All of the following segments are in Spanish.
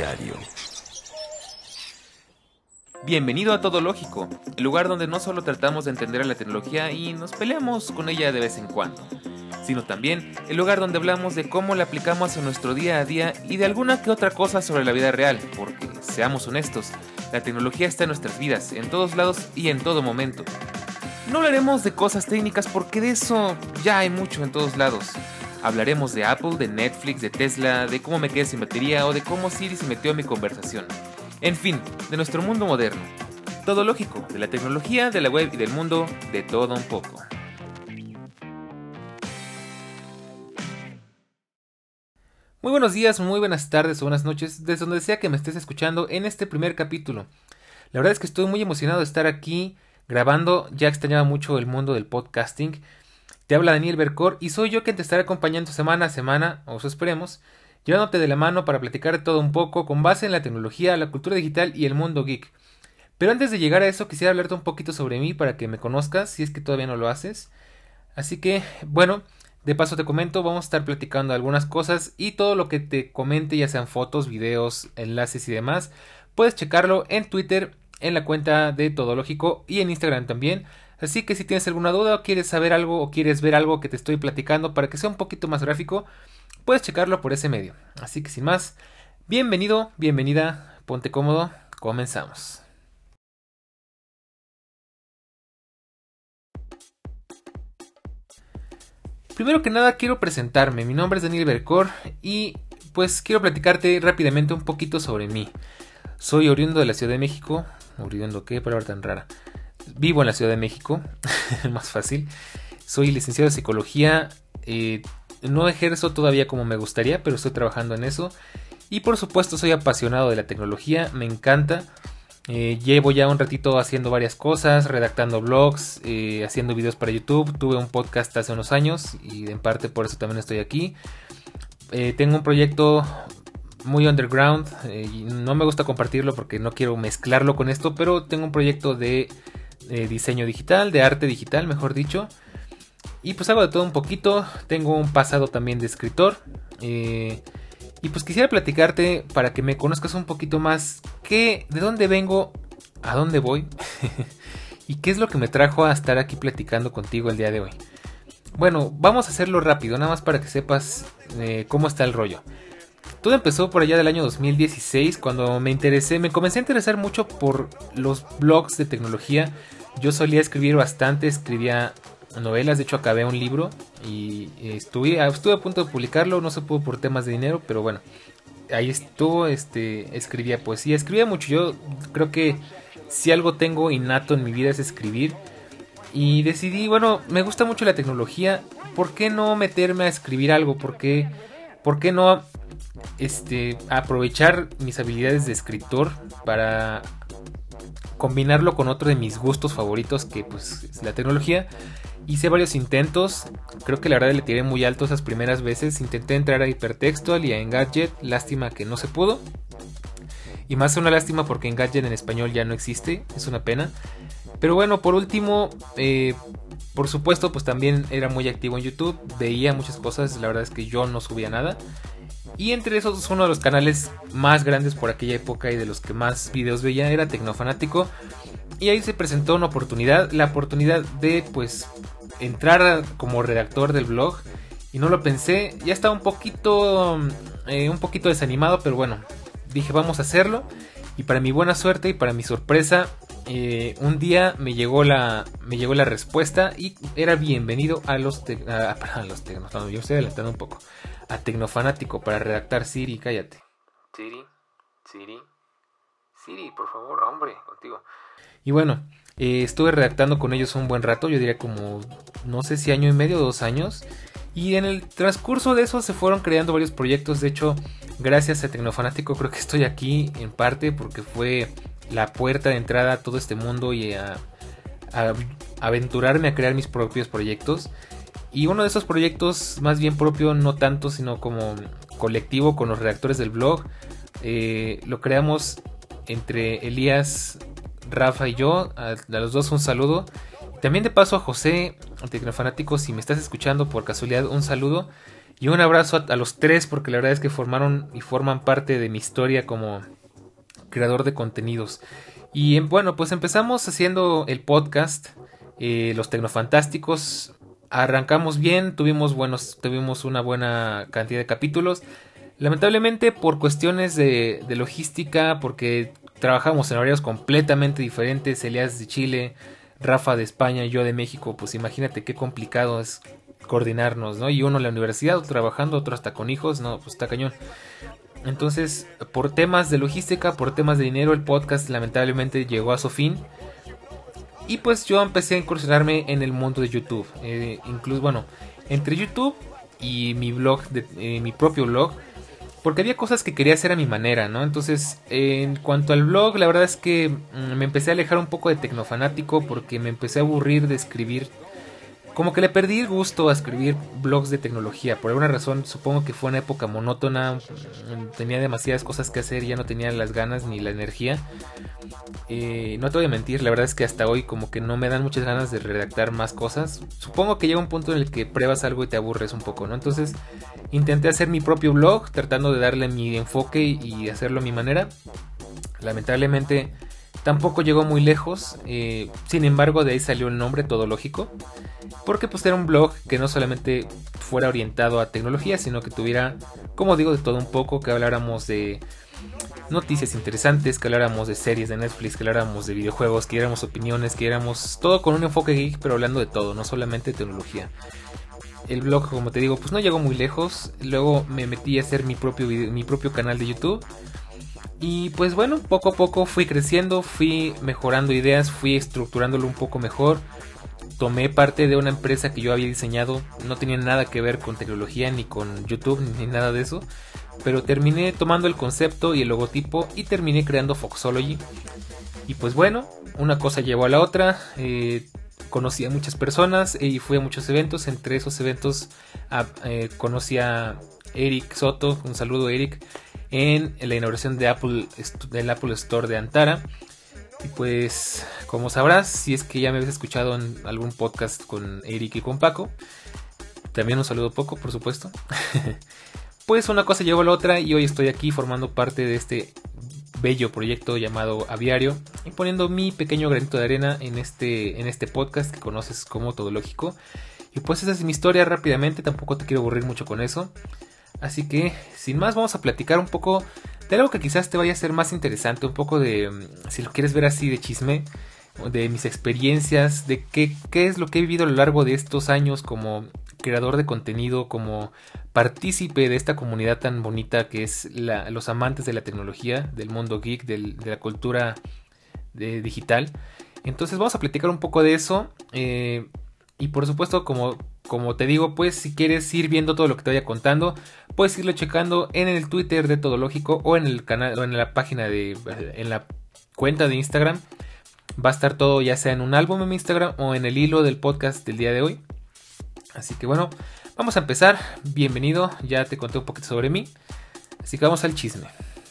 Diario. Bienvenido a Todo Lógico, el lugar donde no solo tratamos de entender a la tecnología y nos peleamos con ella de vez en cuando, sino también el lugar donde hablamos de cómo la aplicamos en nuestro día a día y de alguna que otra cosa sobre la vida real, porque, seamos honestos, la tecnología está en nuestras vidas, en todos lados y en todo momento. No hablaremos de cosas técnicas porque de eso ya hay mucho en todos lados. Hablaremos de Apple, de Netflix, de Tesla, de cómo me quedé sin batería o de cómo Siri se metió en mi conversación. En fin, de nuestro mundo moderno. Todo lógico, de la tecnología, de la web y del mundo, de todo un poco. Muy buenos días, muy buenas tardes o buenas noches, desde donde sea que me estés escuchando en este primer capítulo. La verdad es que estoy muy emocionado de estar aquí grabando, ya extrañaba mucho el mundo del podcasting. Te habla Daniel Bercor y soy yo quien te estará acompañando semana a semana, o eso esperemos, llevándote de la mano para platicar de todo un poco con base en la tecnología, la cultura digital y el mundo geek. Pero antes de llegar a eso quisiera hablarte un poquito sobre mí para que me conozcas si es que todavía no lo haces. Así que, bueno, de paso te comento, vamos a estar platicando algunas cosas y todo lo que te comente, ya sean fotos, videos, enlaces y demás, puedes checarlo en Twitter, en la cuenta de Todo Lógico y en Instagram también. Así que si tienes alguna duda o quieres saber algo o quieres ver algo que te estoy platicando para que sea un poquito más gráfico, puedes checarlo por ese medio. Así que sin más, bienvenido, bienvenida, ponte cómodo, comenzamos. Primero que nada quiero presentarme, mi nombre es Daniel Bercor y pues quiero platicarte rápidamente un poquito sobre mí. Soy oriundo de la Ciudad de México, oriundo, qué palabra tan rara. Vivo en la Ciudad de México, más fácil. Soy licenciado en psicología, no ejerzo todavía como me gustaría, pero estoy trabajando en eso. Y por supuesto soy apasionado de la tecnología, me encanta. Llevo ya un ratito haciendo varias cosas, redactando blogs, haciendo videos para YouTube. Tuve un podcast hace unos años y en parte por eso también estoy aquí. Tengo un proyecto muy underground, y no me gusta compartirlo porque no quiero mezclarlo con esto, pero tengo un proyecto de diseño digital, de arte digital, mejor dicho. Y pues hago de todo un poquito. Tengo un pasado también de escritor. Y pues quisiera platicarte para que me conozcas un poquito más de dónde vengo, a dónde voy y qué es lo que me trajo a estar aquí platicando contigo el día de hoy. Bueno, vamos a hacerlo rápido, nada más para que sepas cómo está el rollo. Todo empezó por allá del año 2016 cuando me comencé a interesar mucho por los blogs de tecnología. Yo solía escribir bastante, escribía novelas, de hecho acabé un libro y estuve a punto de publicarlo, no se pudo por temas de dinero, pero bueno, ahí estuvo, escribía poesía, escribía mucho. Yo creo que si algo tengo innato en mi vida es escribir y decidí, bueno, me gusta mucho la tecnología, ¿por qué no meterme a escribir algo? ¿Por qué no aprovechar mis habilidades de escritor para combinarlo con otro de mis gustos favoritos, que pues es la tecnología? Hice varios intentos, creo que la verdad le tiré muy alto esas primeras veces. Intenté entrar a Hypertextual y a Engadget, lástima que no se pudo. Y más una lástima porque Engadget en español ya no existe, es una pena. Pero bueno, por último, por supuesto, pues también era muy activo en YouTube, veía muchas cosas, la verdad es que yo no subía nada. Y entre esos, uno de los canales más grandes por aquella época y de los que más videos veía era Tecnofanático. Y ahí se presentó una oportunidad, la oportunidad de pues entrar como redactor del blog. Y no lo pensé, ya estaba un poquito desanimado, pero bueno, dije vamos a hacerlo. Y para mi buena suerte y para mi sorpresa, un día me llegó la respuesta y era bienvenido a los Tecnofanático. Yo estoy adelantando un poco. A Tecnofanático para redactar Siri, cállate. Siri, por favor, hombre, contigo. Y bueno, estuve redactando con ellos un buen rato, yo diría como, no sé si año y medio o 2 años. Y en el transcurso de eso se fueron creando varios proyectos. De hecho, gracias a Tecnofanático creo que estoy aquí en parte porque fue la puerta de entrada a todo este mundo y a aventurarme a crear mis propios proyectos. Y uno de esos proyectos, más bien propio, no tanto, sino como colectivo con los redactores del blog, lo creamos entre Elías, Rafa y yo. A los dos un saludo. También de paso a José, Tecnofanático, si me estás escuchando por casualidad, un saludo. Y un abrazo a los tres, porque la verdad es que formaron y forman parte de mi historia como creador de contenidos. Y bueno, pues empezamos haciendo el podcast, Los Tecnofantásticos. Arrancamos bien, tuvimos una buena cantidad de capítulos. Lamentablemente por cuestiones de logística, porque trabajamos en horarios completamente diferentes, Elías de Chile, Rafa de España y yo de México, pues imagínate qué complicado es coordinarnos, ¿no? Y uno en la universidad, otro trabajando, otro hasta con hijos, no, pues está cañón. Entonces, por temas de logística, por temas de dinero, el podcast lamentablemente llegó a su fin. Y pues yo empecé a incursionarme en el mundo de YouTube. Incluso, bueno, entre YouTube y mi blog, mi propio blog, porque había cosas que quería hacer a mi manera, ¿no? Entonces, en cuanto al blog, la verdad es que me empecé a alejar un poco de tecnofanático porque me empecé a aburrir de escribir. Como que le perdí el gusto a escribir blogs de tecnología. Por alguna razón, supongo que fue una época monótona. Tenía demasiadas cosas que hacer y ya no tenía las ganas ni la energía. No te voy a mentir, la verdad es que hasta hoy como que no me dan muchas ganas de redactar más cosas. Supongo que llega un punto en el que pruebas algo y te aburres un poco, ¿no? Entonces intenté hacer mi propio blog, tratando de darle mi enfoque y hacerlo a mi manera. Lamentablemente tampoco llegó muy lejos. Sin embargo, de ahí salió el nombre Todológico, porque pues era un blog que no solamente fuera orientado a tecnología, sino que tuviera, como digo, de todo un poco, que habláramos de noticias interesantes, que habláramos de series de Netflix, que habláramos de videojuegos, que diéramos opiniones, que diéramos todo con un enfoque geek, pero hablando de todo, no solamente de tecnología. El blog, como te digo, pues no llegó muy lejos. Luego me metí a hacer mi propio canal de YouTube. Y pues bueno, poco a poco fui creciendo, fui mejorando ideas, fui estructurándolo un poco mejor. Tomé parte de una empresa que yo había diseñado, no tenía nada que ver con tecnología, ni con YouTube, ni nada de eso. Pero terminé tomando el concepto y el logotipo y terminé creando Foxology. Y pues bueno, una cosa llevó a la otra. Conocí a muchas personas y fui a muchos eventos. Entre esos eventos conocí a Eric Soto, un saludo Eric, en la inauguración de del Apple Store de Antara. Y pues, como sabrás, si es que ya me habías escuchado en algún podcast con Eric y con Paco, también un saludo Poco, por supuesto. Pues una cosa llevó a la otra y hoy estoy aquí formando parte de este bello proyecto llamado Aviario y poniendo mi pequeño granito de arena en este podcast que conoces como Todológico. Y pues esa es mi historia rápidamente, tampoco te quiero aburrir mucho con eso. Así que, sin más, vamos a platicar un poco de algo que quizás te vaya a ser más interesante, un poco de, si lo quieres ver así, de chisme, de mis experiencias, de qué es lo que he vivido a lo largo de estos años como creador de contenido, como partícipe de esta comunidad tan bonita que es los amantes de la tecnología, del mundo geek, de la cultura digital. Entonces vamos a platicar un poco de eso. Y por supuesto, como te digo, pues si quieres ir viendo todo lo que te vaya contando, puedes irlo checando en el Twitter de Todológico o en el canal o en la página en la cuenta de Instagram. Va a estar todo ya sea en un álbum en mi Instagram o en el hilo del podcast del día de hoy. Así que bueno, vamos a empezar. Bienvenido, ya te conté un poquito sobre mí. Así que vamos al chisme.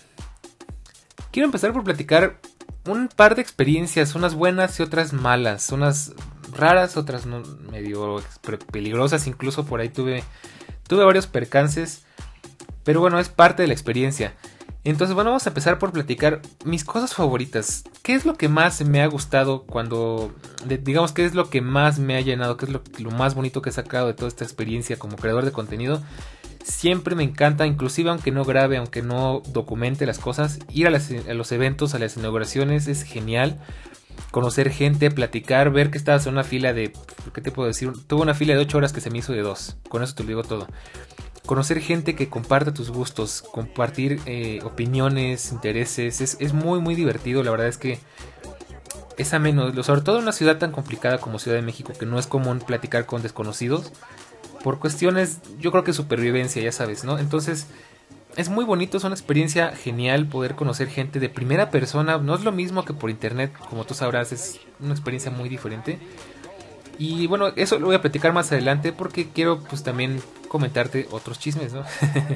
Quiero empezar por platicar un par de experiencias, unas buenas y otras malas, unas raras, otras medio peligrosas, incluso por ahí tuve varios percances, pero bueno, es parte de la experiencia. Entonces bueno, vamos a empezar por platicar mis cosas favoritas. ¿Qué es lo que más me ha gustado digamos, qué es lo que más me ha llenado? ¿Qué es lo más bonito que he sacado de toda esta experiencia como creador de contenido? Siempre me encanta, inclusive aunque no grabe, aunque no documente las cosas, ir a los eventos, a las inauguraciones es genial. Conocer gente, platicar, ver que estabas en una fila de... ¿Qué te puedo decir? Tuve una fila de 8 horas que se me hizo de 2. Con eso te lo digo todo. Conocer gente que comparte tus gustos, compartir opiniones, intereses, es muy muy divertido. La verdad es que es ameno, sobre todo en una ciudad tan complicada como Ciudad de México, que no es común platicar con desconocidos, por cuestiones, yo creo que supervivencia, ya sabes, ¿no? Entonces, es muy bonito, es una experiencia genial poder conocer gente de primera persona. No es lo mismo que por internet, como tú sabrás, es una experiencia muy diferente. Y bueno, eso lo voy a platicar más adelante porque quiero pues también comentarte otros chismes, ¿no?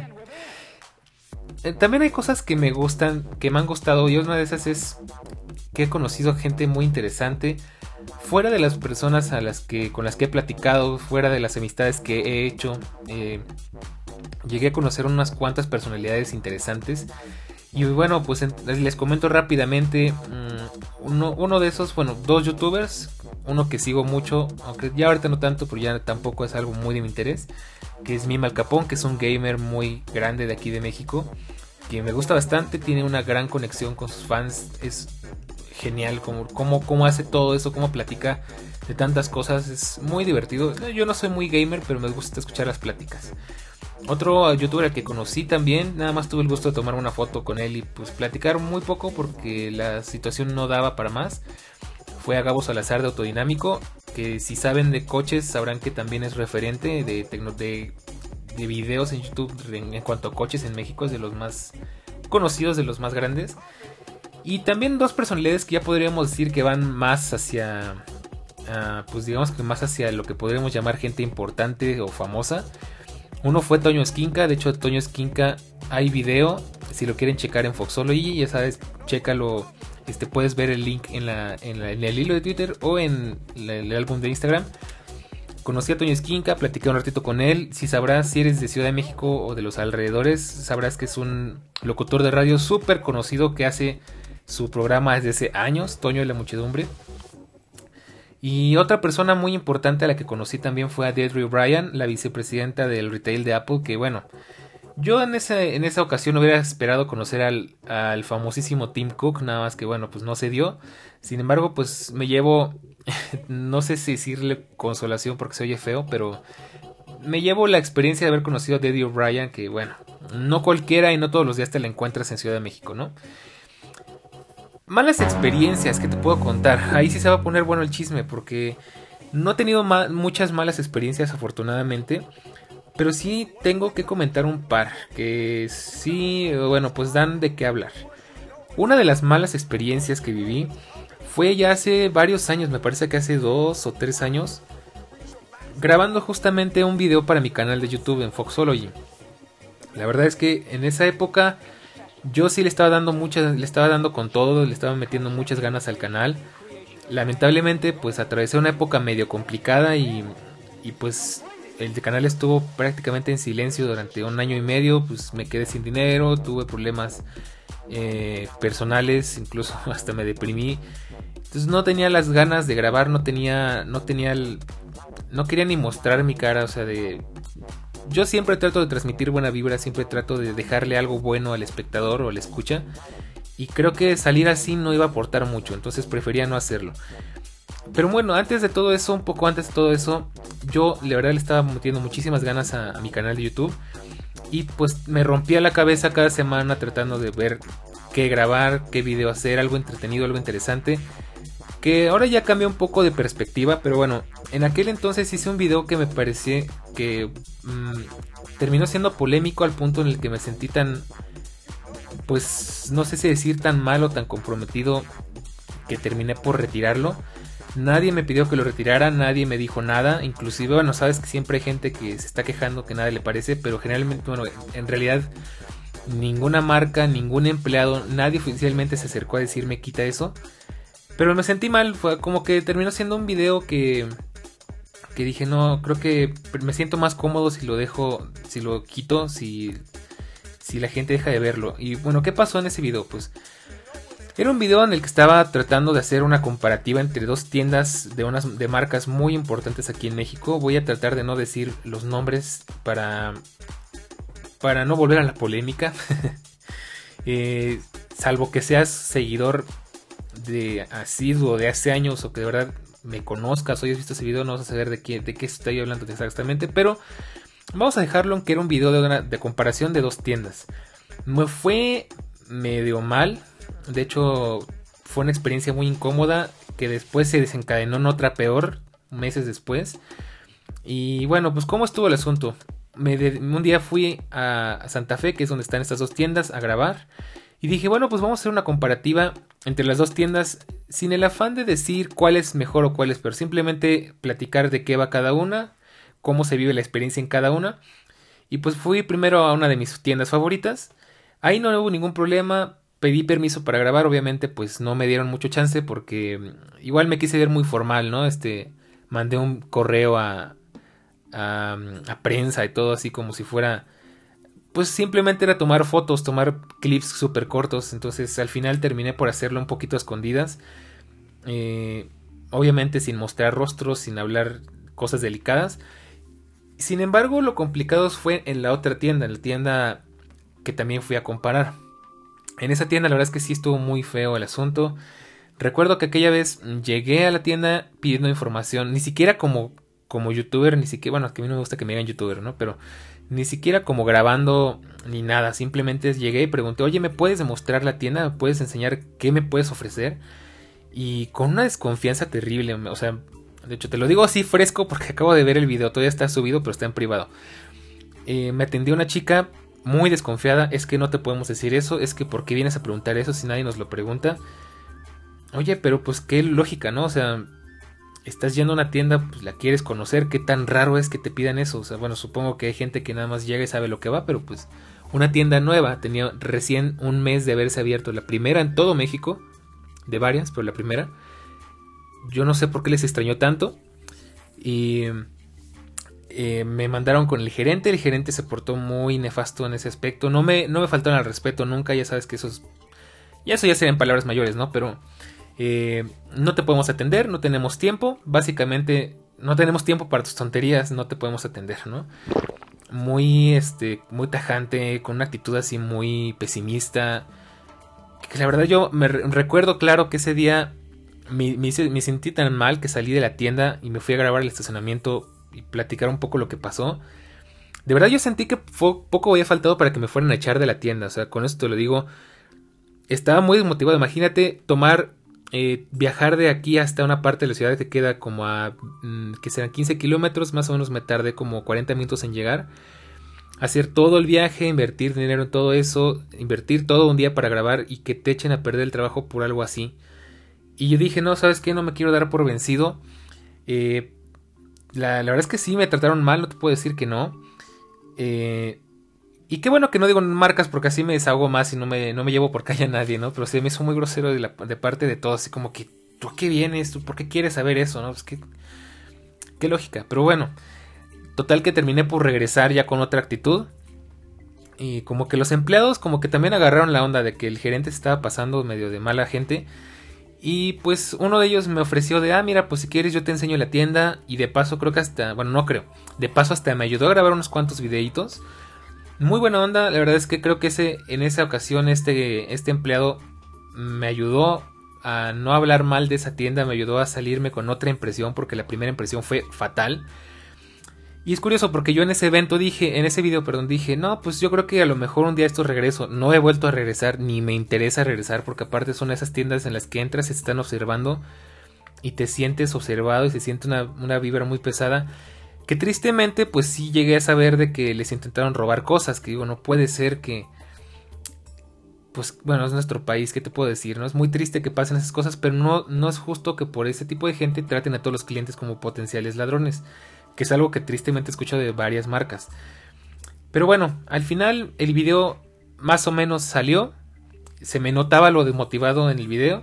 También hay cosas que me gustan, que me han gustado, y una de esas es que he conocido gente muy interesante fuera de las personas con las que he platicado, fuera de las amistades que he hecho. llegué a conocer unas cuantas personalidades interesantes. Y bueno, pues les comento rápidamente. Uno de esos, bueno, dos youtubers. Uno que sigo mucho, aunque ya ahorita no tanto, pero ya tampoco es algo muy de mi interés, que es Mime Al Capón, que es un gamer muy grande de aquí de México, que me gusta bastante, tiene una gran conexión con sus fans. Es genial cómo hace todo eso, cómo platica de tantas cosas, es muy divertido. Yo no soy muy gamer, pero me gusta escuchar las pláticas. Otro youtuber al que conocí también, nada más tuve el gusto de tomar una foto con él y pues platicar muy poco porque la situación no daba para más, fue a Gabo Salazar de Autodinámico, que si saben de coches sabrán que también es referente de videos en YouTube en cuanto a coches en México, es de los más conocidos, de los más grandes. Y también dos personalidades que ya podríamos decir que van más hacia, pues digamos que más hacia lo que podríamos llamar gente importante o famosa. Uno fue Toño Esquinca, de hecho Toño Esquinca hay video, si lo quieren checar en Foxology, ya sabes, chécalo, puedes ver el link en el hilo de Twitter o en el álbum de Instagram. Conocí a Toño Esquinca, platiqué un ratito con él. Si eres de Ciudad de México o de los alrededores, sabrás que es un locutor de radio súper conocido que hace su programa desde hace años, Toño de la Muchedumbre. Y otra persona muy importante a la que conocí también fue a Deirdre O'Brien, la vicepresidenta del retail de Apple, que bueno, yo en esa ocasión hubiera esperado conocer al famosísimo Tim Cook, nada más que bueno, pues no se dio. Sin embargo, pues me llevo, no sé si decirle consolación porque se oye feo, pero me llevo la experiencia de haber conocido a Deirdre O'Brien, que bueno, no cualquiera y no todos los días te la encuentras en Ciudad de México, ¿no? Malas experiencias que te puedo contar. Ahí sí se va a poner bueno el chisme porque no he tenido muchas malas experiencias afortunadamente. Pero sí tengo que comentar un par que sí, bueno, pues dan de qué hablar. Una de las malas experiencias que viví fue ya hace varios años, me parece que hace 2 o 3 años, grabando justamente un video para mi canal de YouTube en Foxology. La verdad es que en esa época yo sí le estaba dando con todo, le estaba metiendo muchas ganas al canal. Lamentablemente pues atravesé una época medio complicada y pues el canal estuvo prácticamente en silencio durante 1 año y medio, pues me quedé sin dinero, tuve problemas personales, incluso hasta me deprimí. Entonces no tenía las ganas de grabar, no quería ni mostrar mi cara, o sea, yo siempre trato de transmitir buena vibra, siempre trato de dejarle algo bueno al espectador o al escucha. Y creo que salir así no iba a aportar mucho, entonces prefería no hacerlo. Pero bueno, un poco antes de todo eso, yo la verdad le estaba metiendo muchísimas ganas a mi canal de YouTube. Y pues me rompía la cabeza cada semana tratando de ver qué grabar, qué video hacer, algo entretenido, algo interesante. Que ahora ya cambia un poco de perspectiva, pero bueno, en aquel entonces hice un video que me parecía que terminó siendo polémico al punto en el que me sentí tan, pues no sé si decir tan mal o tan comprometido, que terminé por retirarlo. Nadie me pidió que lo retirara, nadie me dijo nada, inclusive, bueno, sabes que siempre hay gente que se está quejando que nada le parece, pero generalmente, bueno, en realidad ninguna marca, ningún empleado, nadie oficialmente se acercó a decirme quita eso. Pero me sentí mal, fue como que terminó siendo un video que dije, no, creo que me siento más cómodo si lo dejo, si lo quito, si la gente deja de verlo. Y bueno, ¿qué pasó en ese video? Pues era un video en el que estaba tratando de hacer una comparativa entre dos tiendas de marcas muy importantes aquí en México. Voy a tratar de no decir los nombres para no volver a la polémica. Salvo que seas seguidor de asiduo de hace años o que de verdad me conozcas o hayas visto ese video, no vas a saber de qué estoy hablando exactamente, pero vamos a dejarlo en que era un video de comparación de dos tiendas. Me fue medio mal, de hecho fue una experiencia muy incómoda que después se desencadenó en otra peor meses después. Y bueno, pues ¿cómo estuvo el asunto? Un día fui a Santa Fe, que es donde están estas dos tiendas, a grabar. Y dije, bueno, pues vamos a hacer una comparativa entre las dos tiendas, sin el afán de decir cuál es mejor o cuál es peor, simplemente platicar de qué va cada una, cómo se vive la experiencia en cada una. Y pues fui primero a una de mis tiendas favoritas. Ahí no hubo ningún problema, pedí permiso para grabar, obviamente pues no me dieron mucho chance porque igual me quise ver muy formal, ¿no? Mandé un correo a prensa y todo así como si fuera pues simplemente era tomar fotos, tomar clips súper cortos. Entonces al final terminé por hacerlo un poquito a escondidas. Obviamente sin mostrar rostros, sin hablar cosas delicadas. Sin embargo, lo complicado fue en la otra tienda, en la tienda que también fui a comparar. En esa tienda la verdad es que sí estuvo muy feo el asunto. Recuerdo que aquella vez llegué a la tienda pidiendo información, ni siquiera como youtuber, ni siquiera, bueno, que a mí no me gusta que me digan youtuber, ¿no? Pero ni siquiera como grabando ni nada, simplemente llegué y pregunté, oye, ¿me puedes demostrar la tienda? ¿Me puedes enseñar qué me puedes ofrecer? Y con una desconfianza terrible, o sea, de hecho te lo digo así fresco porque acabo de ver el video, todavía está subido pero está en privado. Me atendió una chica muy desconfiada, es que no te podemos decir eso, es que ¿por qué vienes a preguntar eso si nadie nos lo pregunta? Oye, pero pues qué lógica, ¿no? O sea, estás yendo a una tienda, pues la quieres conocer, qué tan raro es que te pidan eso. O sea, bueno, supongo que hay gente que nada más llega y sabe lo que va, pero pues una tienda nueva, tenía recién un mes de haberse abierto, la primera en todo México, de varias, pero la primera. Yo no sé por qué les extrañó tanto. Y me mandaron con el gerente se portó muy nefasto en ese aspecto. No me faltaron al respeto nunca, ya sabes que eso ya serían palabras mayores, ¿no? Pero no te podemos atender, no tenemos tiempo, básicamente no tenemos tiempo para tus tonterías, no te podemos atender, ¿no? Muy tajante, con una actitud así muy pesimista, que la verdad yo me recuerdo claro que ese día me sentí tan mal que salí de la tienda y me fui a grabar el estacionamiento y platicar un poco lo que pasó. De verdad yo sentí que poco había faltado para que me fueran a echar de la tienda, o sea, con esto te lo digo, estaba muy desmotivado. Imagínate viajar de aquí hasta una parte de la ciudad que queda como que serán 15 kilómetros, más o menos me tardé como 40 minutos en llegar. Hacer todo el viaje, invertir dinero en todo eso, invertir todo un día para grabar y que te echen a perder el trabajo por algo así. Y yo dije, no, ¿sabes qué? No me quiero dar por vencido. La verdad es que sí, me trataron mal, no te puedo decir que no. Y qué bueno que no digo marcas porque así me desahogo más y no me llevo por calle a nadie, ¿no? Pero se me hizo muy grosero de parte de todos, así como que, ¿tú a qué vienes? ¿Tú por qué quieres saber eso? ¿No? Pues qué lógica. Pero bueno, total que terminé por regresar ya con otra actitud. Y como que los empleados como que también agarraron la onda de que el gerente se estaba pasando medio de mala gente. Y pues uno de ellos me ofreció mira, pues si quieres yo te enseño la tienda. Y de paso creo que hasta, bueno, no creo, de paso hasta me ayudó a grabar unos cuantos videitos. Muy buena onda, la verdad es que creo que en esa ocasión este empleado me ayudó a no hablar mal de esa tienda, me ayudó a salirme con otra impresión porque la primera impresión fue fatal. Y es curioso porque yo en ese video, dije, no, pues yo creo que a lo mejor un día esto regreso. No he vuelto a regresar, ni me interesa regresar, porque aparte son esas tiendas en las que entras y se están observando y te sientes observado y se siente una vibra muy pesada. Que tristemente, pues sí llegué a saber de que les intentaron robar cosas, que digo, no puede ser que... Pues bueno, es nuestro país, ¿qué te puedo decir? ¿No? Es muy triste que pasen esas cosas, pero no es justo que por ese tipo de gente traten a todos los clientes como potenciales ladrones, que es algo que tristemente escucho de varias marcas. Pero bueno, al final el video más o menos salió, se me notaba lo desmotivado en el video.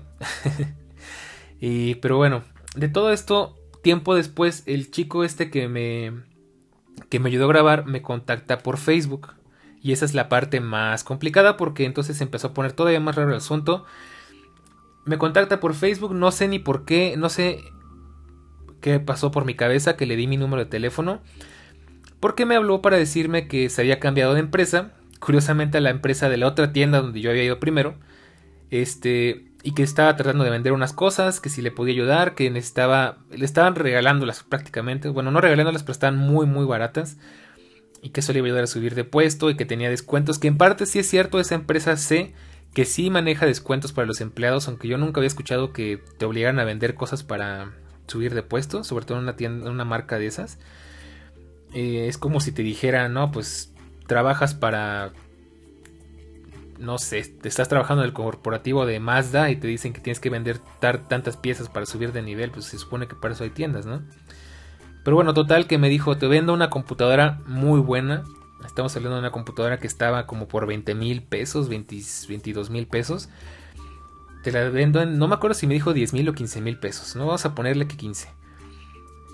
Pero bueno, de todo esto, tiempo después, el chico que me ayudó a grabar me contacta por Facebook. Y esa es la parte más complicada porque entonces se empezó a poner todavía más raro el asunto. Me contacta por Facebook, no sé ni por qué, no sé qué pasó por mi cabeza que le di mi número de teléfono. Porque me habló para decirme que se había cambiado de empresa. Curiosamente a la empresa de la otra tienda donde yo había ido primero. Y que estaba tratando de vender unas cosas, que si le podía ayudar, que le estaban regalándolas prácticamente. Bueno, no regalándolas, pero estaban muy muy baratas. Y que eso le iba a ayudar a subir de puesto y que tenía descuentos, que en parte sí es cierto, esa empresa sé que sí maneja descuentos para los empleados, aunque yo nunca había escuchado que te obligaran a vender cosas para subir de puesto, sobre todo en una tienda, en una marca de esas. Es como si te dijera, no, pues trabajas para, no sé, te estás trabajando en el corporativo de Mazda y te dicen que tienes que vender tantas piezas para subir de nivel, pues se supone que para eso hay tiendas, ¿no? Pero bueno, total que me dijo, te vendo una computadora muy buena. Estamos hablando de una computadora que estaba como por 20,000 pesos, 22,000 pesos. Te la vendo no me acuerdo si me dijo 10,000 o 15,000 pesos. No vamos a ponerle que 15.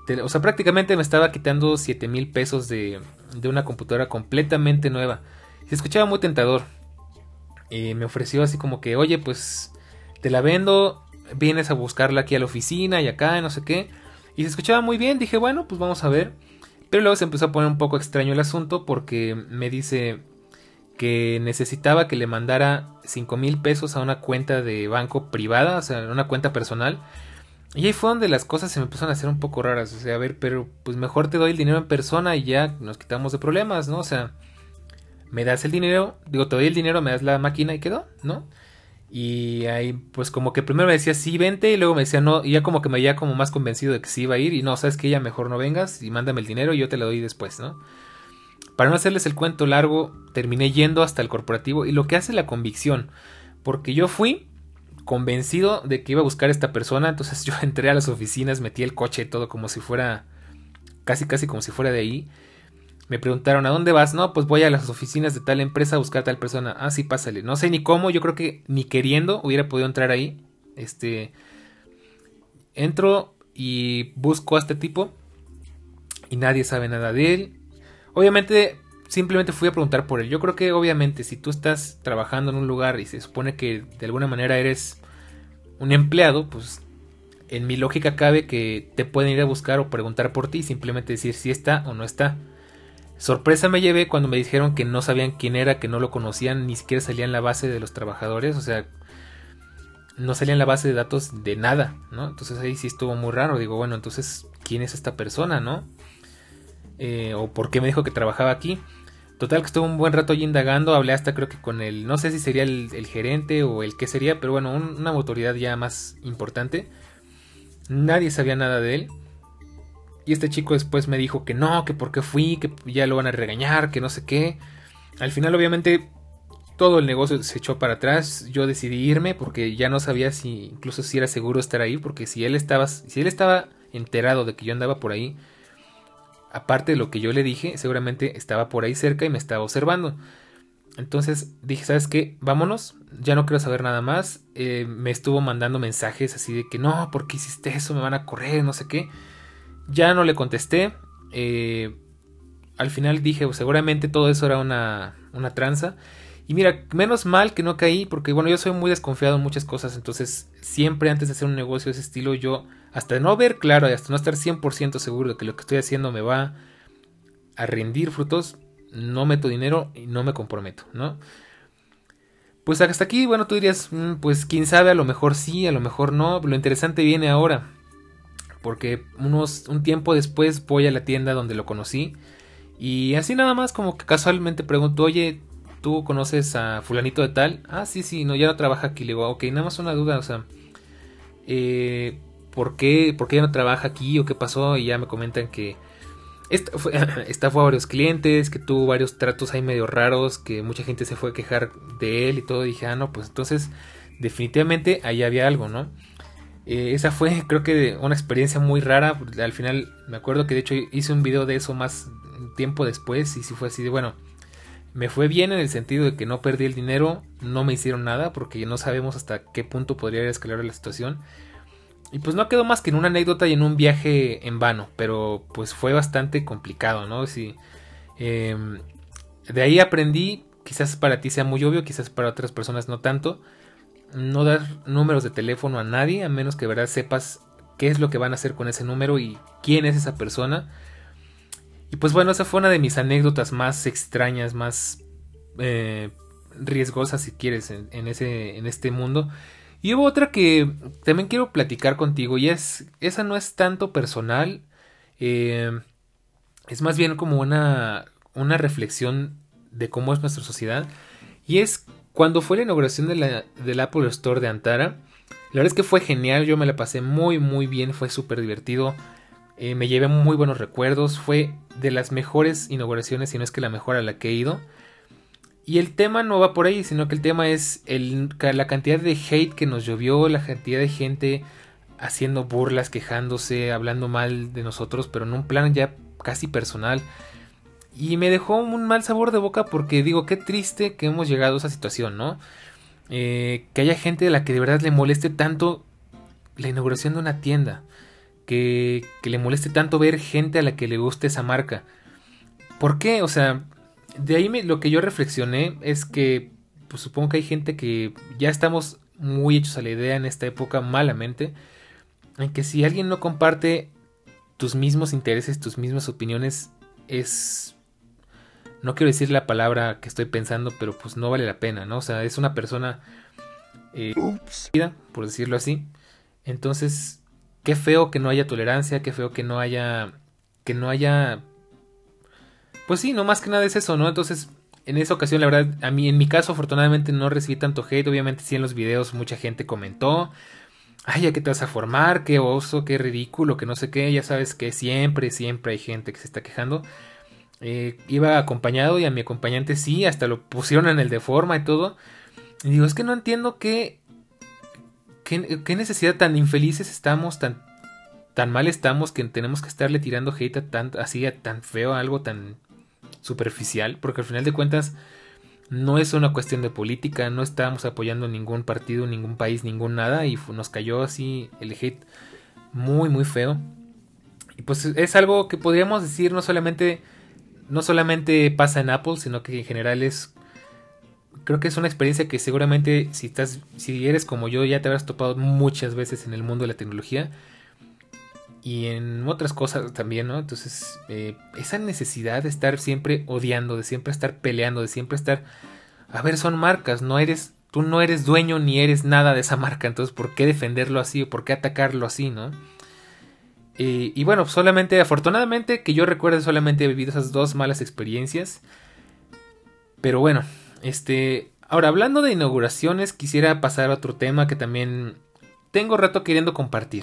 O sea, prácticamente me estaba quitando 7,000 pesos de una computadora completamente nueva. Se escuchaba muy tentador. Me ofreció así como que, oye, pues te la vendo, vienes a buscarla aquí a la oficina y acá, no sé qué. Y se escuchaba muy bien, dije, bueno, pues vamos a ver. Pero luego se empezó a poner un poco extraño el asunto porque me dice que necesitaba que le mandara 5,000 pesos a una cuenta de banco privada, o sea, una cuenta personal. Y ahí fue donde las cosas se me empezaron a hacer un poco raras. O sea, a ver, pero pues mejor te doy el dinero en persona y ya nos quitamos de problemas, ¿no? O sea, me das el dinero, digo, te doy el dinero, me das la máquina y quedó, ¿no? Y ahí, pues como que primero me decía sí, vente, y luego me decía no, y ya como que me había como más convencido de que sí iba a ir, y no, sabes que ya mejor no vengas y mándame el dinero y yo te lo doy después, ¿no? Para no hacerles el cuento largo, terminé yendo hasta el corporativo y lo que hace la convicción, porque yo fui convencido de que iba a buscar a esta persona, entonces yo entré a las oficinas, metí el coche y todo como si fuera, casi como si fuera de ahí. Me preguntaron, ¿a dónde vas? No, pues voy a las oficinas de tal empresa a buscar a tal persona. Ah, sí, pásale. No sé ni cómo, yo creo que ni queriendo hubiera podido entrar ahí. Entro y busco a este tipo y nadie sabe nada de él. Obviamente, simplemente fui a preguntar por él. Yo creo que obviamente si tú estás trabajando en un lugar y se supone que de alguna manera eres un empleado, pues en mi lógica cabe que te pueden ir a buscar o preguntar por ti y simplemente decir si está o no está. Sorpresa me llevé cuando me dijeron que no sabían quién era, que no lo conocían, ni siquiera salía en la base de los trabajadores, o sea, no salía en la base de datos de nada, ¿no? Entonces ahí sí estuvo muy raro, digo, bueno, entonces, ¿quién es esta persona, no? O por qué me dijo que trabajaba aquí. Total que estuve un buen rato allí indagando, hablé hasta creo que con el, no sé si sería el gerente o el que sería, pero bueno, una autoridad ya más importante. Nadie sabía nada de él. Y este chico después me dijo que no, que por qué fui, que ya lo van a regañar, que no sé qué. Al final obviamente todo el negocio se echó para atrás. Yo decidí irme porque ya no sabía si incluso si era seguro estar ahí, porque si él estaba enterado de que yo andaba por ahí, aparte de lo que yo le dije, seguramente estaba por ahí cerca y me estaba observando. Entonces dije, ¿sabes qué? Vámonos, ya no quiero saber nada más. Me estuvo mandando mensajes así de que no, ¿por qué hiciste eso? Me van a correr, no sé qué. Ya no le contesté. Al final dije, pues, seguramente todo eso era una tranza. Y mira, menos mal que no caí, porque bueno, yo soy muy desconfiado en muchas cosas. Entonces, siempre antes de hacer un negocio de ese estilo, yo, hasta no ver claro y hasta no estar 100% seguro de que lo que estoy haciendo me va a rendir frutos, no meto dinero y no me comprometo, ¿no? Pues hasta aquí, bueno, tú dirías, pues quién sabe, a lo mejor sí, a lo mejor no. Lo interesante viene ahora, porque un tiempo después voy a la tienda donde lo conocí y así nada más como que casualmente pregunto, oye, ¿tú conoces a fulanito de tal? Ah, sí, sí, no, ya no trabaja aquí. Le digo, ok, nada más una duda, o sea, ¿por qué ya no trabaja aquí o qué pasó? Y ya me comentan que estafó a varios clientes, que tuvo varios tratos ahí medio raros, que mucha gente se fue a quejar de él y todo. Y dije, ah, no, pues entonces definitivamente ahí había algo, ¿no? Esa fue, creo que una experiencia muy rara. Al final me acuerdo que de hecho hice un video de eso más tiempo después y sí fue así de, bueno, me fue bien en el sentido de que no perdí el dinero, no me hicieron nada porque no sabemos hasta qué punto podría escalar la situación. Y pues no quedó más que en una anécdota y en un viaje en vano, pero pues fue bastante complicado, ¿no? Sí, eh, de ahí aprendí, quizás para ti sea muy obvio, quizás para otras personas no tanto, no dar números de teléfono a nadie a menos que de verdad sepas qué es lo que van a hacer con ese número y quién es esa persona. Y pues bueno, esa fue una de mis anécdotas más extrañas, más eh, riesgosas si quieres en este mundo. Y hubo otra que también quiero platicar contigo y esa no es tanto personal, eh, es más bien como una reflexión de cómo es nuestra sociedad. Y es cuando fue la inauguración del Apple Store de Antara. La verdad es que fue genial, yo me la pasé muy muy bien, fue súper divertido. Me llevé muy buenos recuerdos, fue de las mejores inauguraciones, si no es que la mejor a la que he ido. Y el tema no va por ahí, sino que el tema es la cantidad de hate que nos llovió, la cantidad de gente haciendo burlas, quejándose, hablando mal de nosotros, pero en un plan ya casi personal. Y me dejó un mal sabor de boca porque digo, qué triste que hemos llegado a esa situación, ¿no? Que haya gente a la que de verdad le moleste tanto la inauguración de una tienda. que le moleste tanto ver gente a la que le guste esa marca. ¿Por qué? O sea, de ahí lo que yo reflexioné es que pues supongo que hay gente que ya estamos muy hechos a la idea en esta época malamente, en que si alguien no comparte tus mismos intereses, tus mismas opiniones, es... No quiero decir la palabra que estoy pensando, pero pues no vale la pena, ¿no? O sea, es una persona por decirlo así. Entonces, qué feo que no haya tolerancia, qué feo que no haya, pues sí, no más que nada es eso, ¿no? Entonces, en esa ocasión, la verdad, a mí, en mi caso, afortunadamente no recibí tanto hate. Obviamente, sí, en los videos mucha gente comentó, ay, ¿ya qué te vas a formar? Qué oso, qué ridículo, que no sé qué. Ya sabes que siempre, siempre hay gente que se está quejando. Iba acompañado y a mi acompañante sí, hasta lo pusieron en el de forma y todo. Y digo, es que no entiendo qué necesidad tan infelices estamos, tan mal estamos que tenemos que estarle tirando hate así a tan feo, a algo tan superficial, porque al final de cuentas no es una cuestión de política, no estábamos apoyando ningún partido, ningún país, ningún nada, y nos cayó así el hate muy muy feo. Y pues es algo que podríamos decir no solamente pasa en Apple, sino que en general creo que es una experiencia que seguramente si eres como yo ya te habrás topado muchas veces en el mundo de la tecnología y en otras cosas también, ¿no? Entonces, esa necesidad de estar siempre odiando, de siempre estar peleando, de siempre estar... A ver, son marcas, tú no eres dueño ni eres nada de esa marca, entonces ¿por qué defenderlo así o por qué atacarlo así, ¿no? Y bueno, solamente, afortunadamente, que yo recuerde, solamente he vivido esas dos malas experiencias. Pero bueno, ahora hablando de inauguraciones, quisiera pasar a otro tema que también tengo rato queriendo compartir.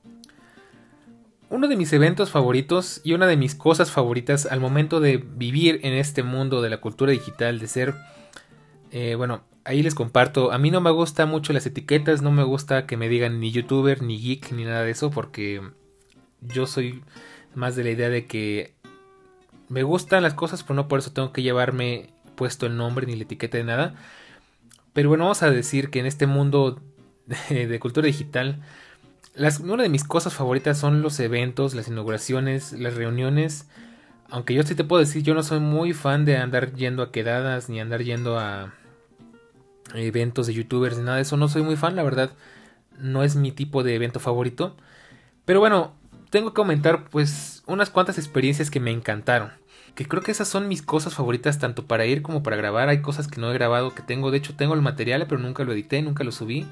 Uno de mis eventos favoritos y una de mis cosas favoritas al momento de vivir en este mundo de la cultura digital, de ser, bueno, ahí les comparto, a mí no me gustan mucho las etiquetas, no me gusta que me digan ni youtuber, ni geek, ni nada de eso, porque yo soy más de la idea de que me gustan las cosas, pero no por eso tengo que llevarme puesto el nombre ni la etiqueta de nada. Pero bueno, vamos a decir que en este mundo de cultura digital, una de mis cosas favoritas son los eventos, las inauguraciones, las reuniones. Aunque yo sí te puedo decir, yo no soy muy fan de andar yendo a quedadas ni andar yendo a eventos de youtubers ni nada de eso. No soy muy fan, la verdad. No es mi tipo de evento favorito. Pero bueno, tengo que comentar pues unas cuantas experiencias que me encantaron. Que creo que esas son mis cosas favoritas tanto para ir como para grabar. Hay cosas que no he grabado, que tengo, de hecho tengo el material, pero nunca lo edité, nunca lo subí.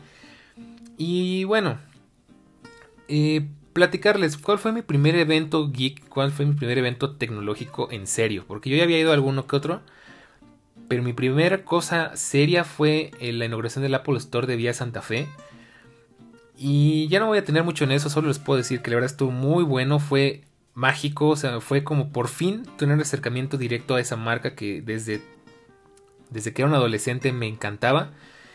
Y bueno, platicarles cuál fue mi primer evento geek, cuál fue mi primer evento tecnológico en serio. Porque yo ya había ido a alguno que otro, pero mi primera cosa seria fue la inauguración del Apple Store de Vía Santa Fe. Y ya no voy a tener mucho en eso, solo les puedo decir que la verdad estuvo muy bueno, fue mágico, o sea, fue como por fin tener un acercamiento directo a esa marca que desde que era un adolescente me encantaba.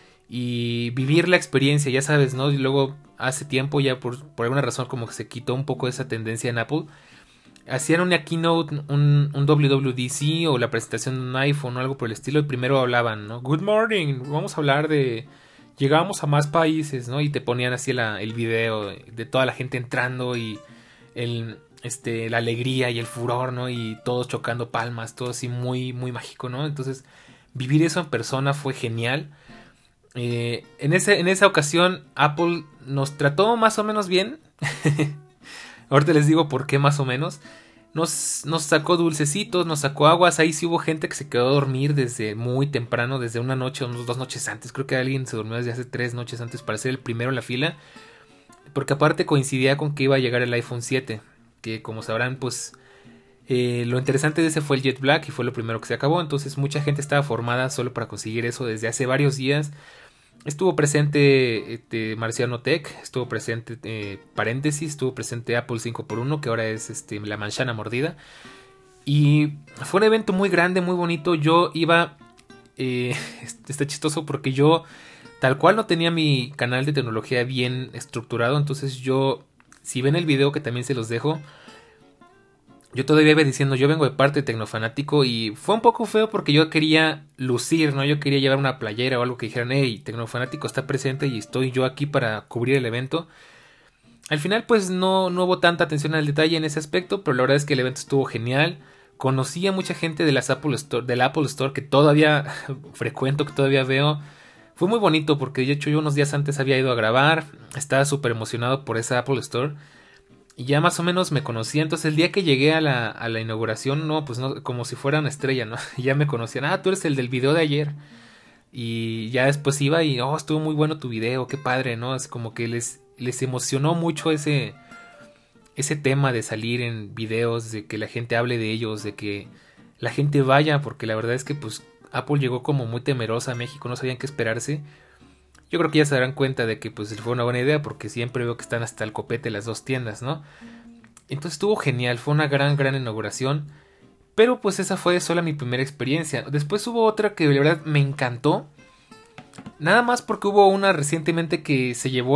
Y vivir la experiencia, ya sabes, ¿no? Y luego hace tiempo ya por alguna razón como que se quitó un poco esa tendencia en Apple. Hacían una keynote, un WWDC o la presentación de un iPhone o algo por el estilo y primero hablaban, ¿no? Good morning, vamos a hablar de... Llegamos a más países, ¿no? Y te ponían así el video de toda la gente entrando y la alegría y el furor, ¿no? Y todos chocando palmas, todo así muy, muy mágico, ¿no? Entonces, vivir eso en persona fue genial. En esa ocasión, Apple nos trató más o menos bien. Ahorita les digo por qué más o menos. Nos sacó dulcecitos, nos sacó aguas. Ahí sí hubo gente que se quedó a dormir desde muy temprano, desde una noche o 2 noches antes. Creo que alguien se durmió desde hace 3 noches antes para ser el primero en la fila. Porque aparte coincidía con que iba a llegar el iPhone 7. Que como sabrán, pues lo interesante de ese fue el Jet Black y fue lo primero que se acabó. Entonces mucha gente estaba formada solo para conseguir eso desde hace varios días. Estuvo presente Marciano Tech, estuvo presente paréntesis, estuvo presente Apple 5x1, que ahora es la manzana mordida. Y fue un evento muy grande, muy bonito. Yo iba... está chistoso porque yo tal cual no tenía mi canal de tecnología bien estructurado. Entonces yo, si ven el video que también se los dejo, yo todavía iba diciendo, yo vengo de parte de Tecnofanático y fue un poco feo porque yo quería lucir, ¿no? Yo quería llevar una playera o algo que dijeran, hey, Tecnofanático está presente y estoy yo aquí para cubrir el evento. Al final pues no hubo tanta atención al detalle en ese aspecto, pero la verdad es que el evento estuvo genial. Conocí a mucha gente de las Apple Store, del Apple Store que todavía frecuento, que todavía veo. Fue muy bonito porque de hecho yo unos días antes había ido a grabar, estaba súper emocionado por esa Apple Store y ya más o menos me conocía. Entonces el día que llegué a la inauguración, no, pues no, como si fuera una estrella, ¿no? Ya me conocían, ah, tú eres el del video de ayer. Y ya después iba y, oh, estuvo muy bueno tu video, qué padre, ¿no? Es como que les emocionó mucho ese tema de salir en videos, de que la gente hable de ellos, de que la gente vaya, porque la verdad es que pues Apple llegó como muy temerosa a México, no sabían qué esperarse. Yo creo que ya se darán cuenta de que pues fue una buena idea, porque siempre veo que están hasta el copete las dos tiendas, ¿no? Entonces estuvo genial, fue una gran inauguración. Pero pues esa fue solo mi primera experiencia. Después hubo otra que de verdad me encantó. Nada más porque hubo una recientemente que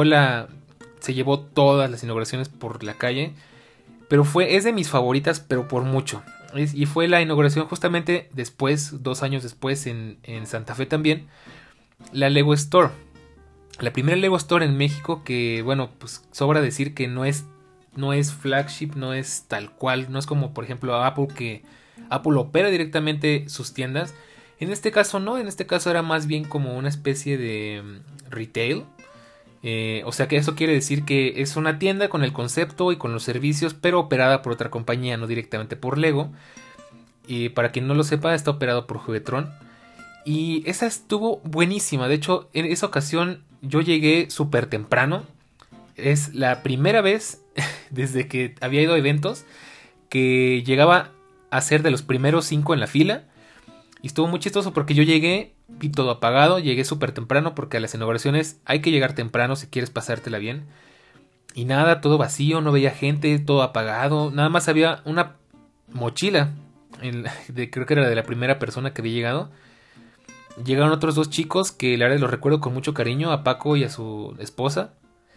se llevó todas las inauguraciones por la calle. Pero es de mis favoritas, pero por mucho. Y fue la inauguración justamente después, 2 años después, en Santa Fe también. La Lego Store. La primera Lego Store en México que, bueno, pues sobra decir que no es flagship, no es tal cual. No es como, por ejemplo, Apple, que Apple opera directamente sus tiendas. En este caso no, en este caso era más bien como una especie de retail. O sea que eso quiere decir que es una tienda con el concepto y con los servicios, pero operada por otra compañía, no directamente por Lego. Y para quien no lo sepa, está operado por Juguetron. Y esa estuvo buenísima. De hecho, en esa ocasión yo llegué súper temprano. Es la primera vez desde que había ido a eventos que llegaba a ser de los primeros 5 en la fila. Y estuvo muy chistoso porque yo llegué, vi todo apagado, llegué súper temprano porque a las inauguraciones hay que llegar temprano si quieres pasártela bien. Y nada, todo vacío, no veía gente, todo apagado. Nada más había una mochila, creo que era de la primera persona que había llegado. Llegaron otros dos chicos que la verdad los recuerdo con mucho cariño, a Paco y a su esposa.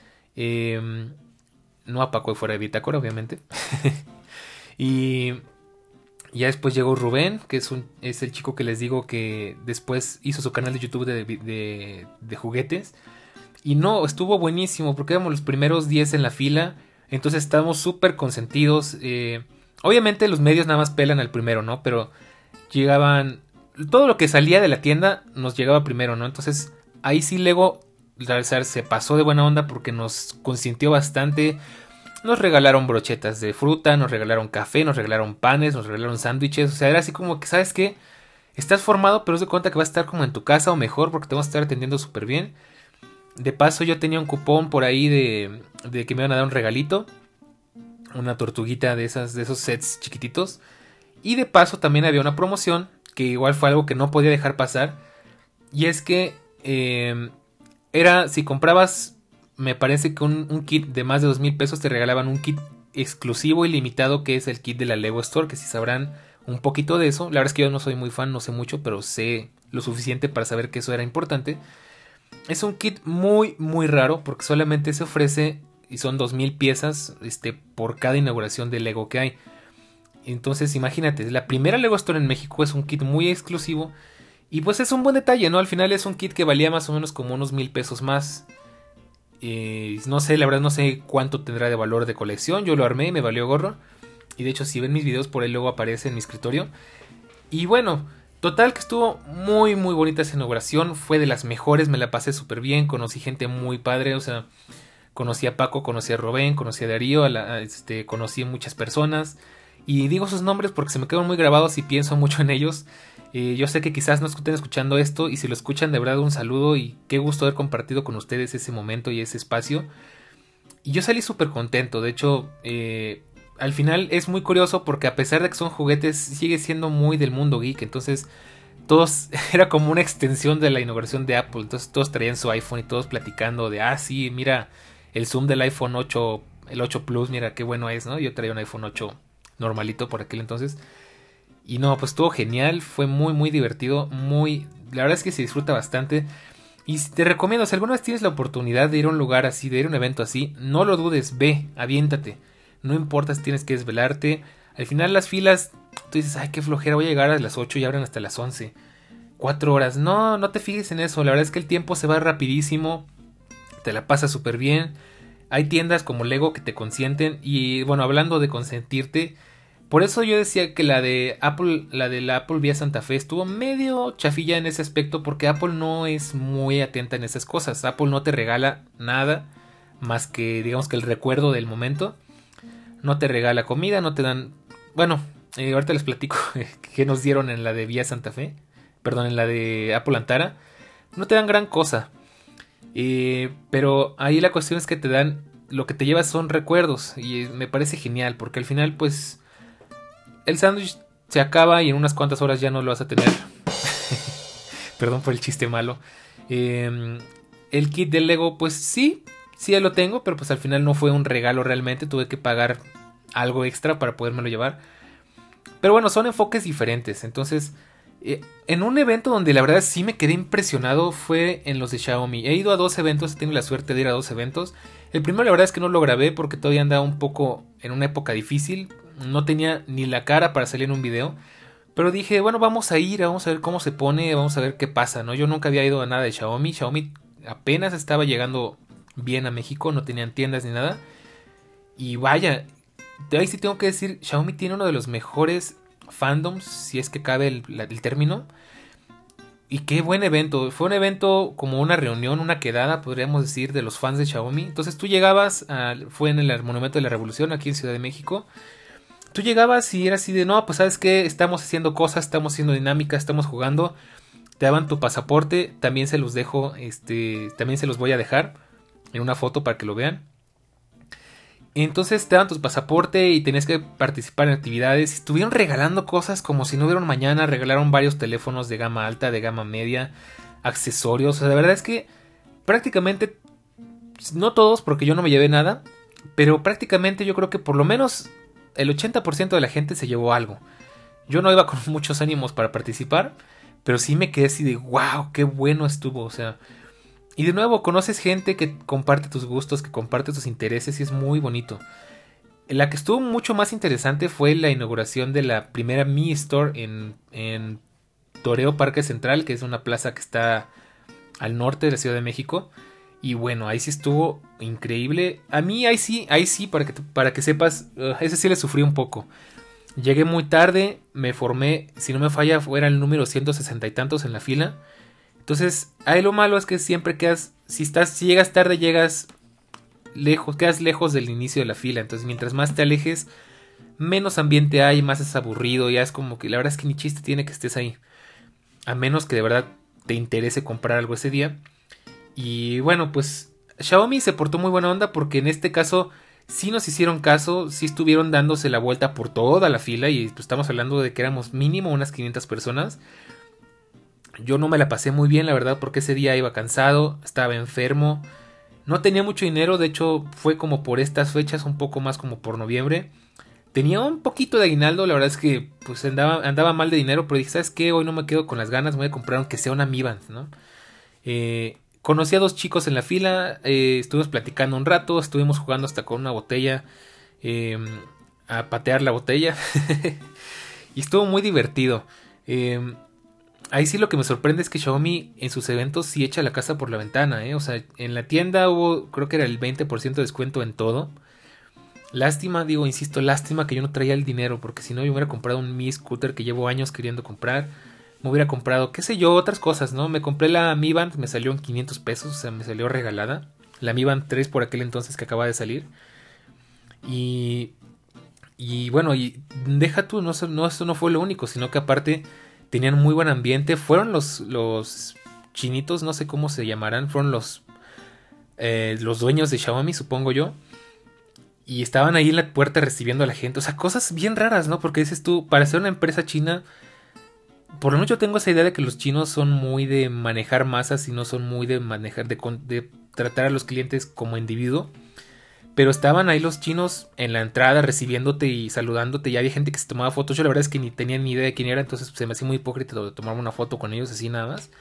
No a Paco de fuera de Bitácora, obviamente. Y ya después llegó Rubén, que es el chico que les digo que después hizo su canal de YouTube de juguetes. Y no, estuvo buenísimo porque éramos los primeros 10 en la fila. Entonces estábamos súper consentidos. Obviamente los medios nada más pelan al primero, ¿no? Pero llegaban... Todo lo que salía de la tienda nos llegaba primero, ¿no? Entonces ahí sí Lego se pasó de buena onda porque nos consintió bastante. Nos regalaron brochetas de fruta, nos regalaron café, nos regalaron panes, nos regalaron sándwiches. O sea, era así como que, ¿sabes qué? Estás formado, pero es de cuenta que vas a estar como en tu casa o mejor porque te vamos a estar atendiendo súper bien. De paso yo tenía un cupón por ahí de que me iban a dar un regalito. Una tortuguita de esos sets chiquititos. Y de paso también había una promoción que igual fue algo que no podía dejar pasar. Y es que si comprabas, me parece que un kit de más de 2,000 pesos te regalaban un kit exclusivo y limitado que es el kit de la Lego Store, que si sabrán un poquito de eso. La verdad es que yo no soy muy fan, no sé mucho, pero sé lo suficiente para saber que eso era importante. Es un kit muy raro porque solamente se ofrece y son 2,000 piezas por cada inauguración de Lego que hay. Entonces imagínate, la primera Lego Store en México es un kit muy exclusivo y pues es un buen detalle, ¿no? Al final es un kit que valía más o menos como unos 1,000 pesos más. No sé, la verdad no sé cuánto tendrá de valor de colección. Yo lo armé y me valió gorro. Y de hecho si ven mis videos por ahí luego aparece en mi escritorio. Y bueno, total que estuvo muy bonita esa inauguración. Fue de las mejores, me la pasé súper bien. Conocí gente muy padre, o sea, conocí a Paco, conocí a Rubén, conocí a Darío, conocí a muchas personas. Y digo sus nombres porque se me quedan muy grabados y pienso mucho en ellos. Yo sé que quizás no estén escuchando esto y si lo escuchan de verdad un saludo y qué gusto haber compartido con ustedes ese momento y ese espacio. Y yo salí súper contento, de hecho al final es muy curioso porque a pesar de que son juguetes sigue siendo muy del mundo geek, entonces todos era como una extensión de la inauguración de Apple, entonces todos traían su iPhone y todos platicando de sí, mira el zoom del iPhone 8, el 8 Plus, mira qué bueno es, ¿no? Yo traía un iPhone 8 normalito por aquel entonces. Y no, pues estuvo genial, fue muy divertido, la verdad es que se disfruta bastante. Y te recomiendo, si alguna vez tienes la oportunidad de ir a un lugar así, de ir a un evento así, no lo dudes, ve, aviéntate. No importa si tienes que desvelarte. Al final las filas, tú dices, ay, qué flojera, voy a llegar a las 8 y abren hasta las 11. 4 horas, no te fijes en eso, la verdad es que el tiempo se va rapidísimo, te la pasas súper bien. Hay tiendas como Lego que te consienten y bueno, hablando de consentirte, por eso yo decía que la de Apple, la de la Apple Vía Santa Fe estuvo medio chafilla en ese aspecto porque Apple no es muy atenta en esas cosas. Apple no te regala nada más que digamos que el recuerdo del momento. No te regala comida, no te dan... Bueno, ahorita les platico que nos dieron en la de Vía Santa Fe. Perdón, en la de Apple Antara. No te dan gran cosa. Pero ahí la cuestión es que te dan... Lo que te llevas son recuerdos. Y me parece genial porque al final pues... El sándwich se acaba y en unas cuantas horas ya no lo vas a tener. Perdón por el chiste malo. El kit del Lego pues sí ya lo tengo, pero pues al final no fue un regalo realmente. Tuve que pagar algo extra para podérmelo llevar. Pero bueno, son enfoques diferentes. Entonces, en un evento donde la verdad sí me quedé impresionado fue en los de Xiaomi. He ido a 2 eventos, tengo la suerte de ir a 2 eventos. El primero la verdad es que no lo grabé porque todavía andaba un poco en una época difícil. No tenía ni la cara para salir en un video. Pero dije, bueno, vamos a ir, vamos a ver cómo se pone, vamos a ver qué pasa, ¿no? Yo nunca había ido a nada de Xiaomi. Xiaomi apenas estaba llegando bien a México, no tenían tiendas ni nada. Y vaya, ahí sí tengo que decir, Xiaomi tiene uno de los mejores fandoms, si es que cabe el término. Y qué buen evento. Fue un evento como una reunión, una quedada, podríamos decir, de los fans de Xiaomi. Entonces tú llegabas, fue en el Monumento de la Revolución, aquí en Ciudad de México. Tú llegabas y era así de, no, pues sabes qué, estamos haciendo cosas, estamos haciendo dinámicas, estamos jugando. Te daban tu pasaporte, también se los dejo, también se los voy a dejar en una foto para que lo vean. Entonces te daban tu pasaporte y tenías que participar en actividades. Estuvieron regalando cosas como si no hubiera un mañana. Regalaron varios teléfonos de gama alta, de gama media, accesorios. O sea, la verdad es que prácticamente, no todos porque yo no me llevé nada, pero prácticamente yo creo que por lo menos el 80% de la gente se llevó algo. Yo no iba con muchos ánimos para participar, pero sí me quedé así de wow, qué bueno estuvo. O sea, y de nuevo, conoces gente que comparte tus gustos, que comparte tus intereses y es muy bonito. La que estuvo mucho más interesante fue la inauguración de la primera Mi Store en Toreo Parque Central, que es una plaza que está al norte de la Ciudad de México. Y bueno, ahí sí estuvo increíble. A mí ahí sí, para que sepas, ese sí le sufrí un poco. Llegué muy tarde, me formé, si no me falla, fuera el número 160 y tantos en la fila. Entonces, ahí lo malo es que siempre quedas, si llegas tarde, llegas lejos, quedas lejos del inicio de la fila. Entonces, mientras más te alejes, menos ambiente hay, más es aburrido. Ya es como que la verdad es que ni chiste tiene que estés ahí. A menos que de verdad te interese comprar algo ese día. Y bueno, pues Xiaomi se portó muy buena onda porque en este caso sí nos hicieron caso, sí estuvieron dándose la vuelta por toda la fila y pues estamos hablando de que éramos mínimo unas 500 personas. Yo no me la pasé muy bien, la verdad, porque ese día iba cansado, estaba enfermo, no tenía mucho dinero, de hecho fue como por estas fechas, un poco más como por noviembre. Tenía un poquito de aguinaldo, la verdad es que pues andaba mal de dinero, pero dije, ¿sabes qué? Hoy no me quedo con las ganas, me voy a comprar aunque sea una Mi Band, ¿no? Conocí a 2 chicos en la fila, estuvimos platicando un rato, estuvimos jugando hasta con una botella, eh, a patear la botella, y estuvo muy divertido. Ahí sí lo que me sorprende es que Xiaomi en sus eventos sí echa la casa por la ventana, ¿eh? O sea, en la tienda hubo, creo que era el 20% de descuento en todo. Lástima, digo, insisto, lástima que yo no traía el dinero, porque si no yo hubiera comprado un Mi Scooter que llevo años queriendo comprar. Me hubiera comprado, qué sé yo, otras cosas, ¿no? Me compré la Mi Band, me salió en 500 pesos, o sea, me salió regalada. La Mi Band 3 por aquel entonces que acaba de salir. Y, y bueno, y deja tú, no, esto no fue lo único, sino que aparte tenían muy buen ambiente. Fueron los chinitos, no sé cómo se llamarán, fueron los dueños de Xiaomi, supongo yo. Y estaban ahí en la puerta recibiendo a la gente. O sea, cosas bien raras, ¿no? Porque dices tú, para ser una empresa china, por lo menos yo tengo esa idea de que los chinos son muy de manejar masas y no son muy de manejar, de tratar a los clientes como individuo. Pero estaban ahí los chinos en la entrada recibiéndote y saludándote. Y había gente que se tomaba fotos. Yo la verdad es que ni tenía ni idea de quién era. Entonces se me hacía muy hipócrita de tomarme una foto con ellos así nada más.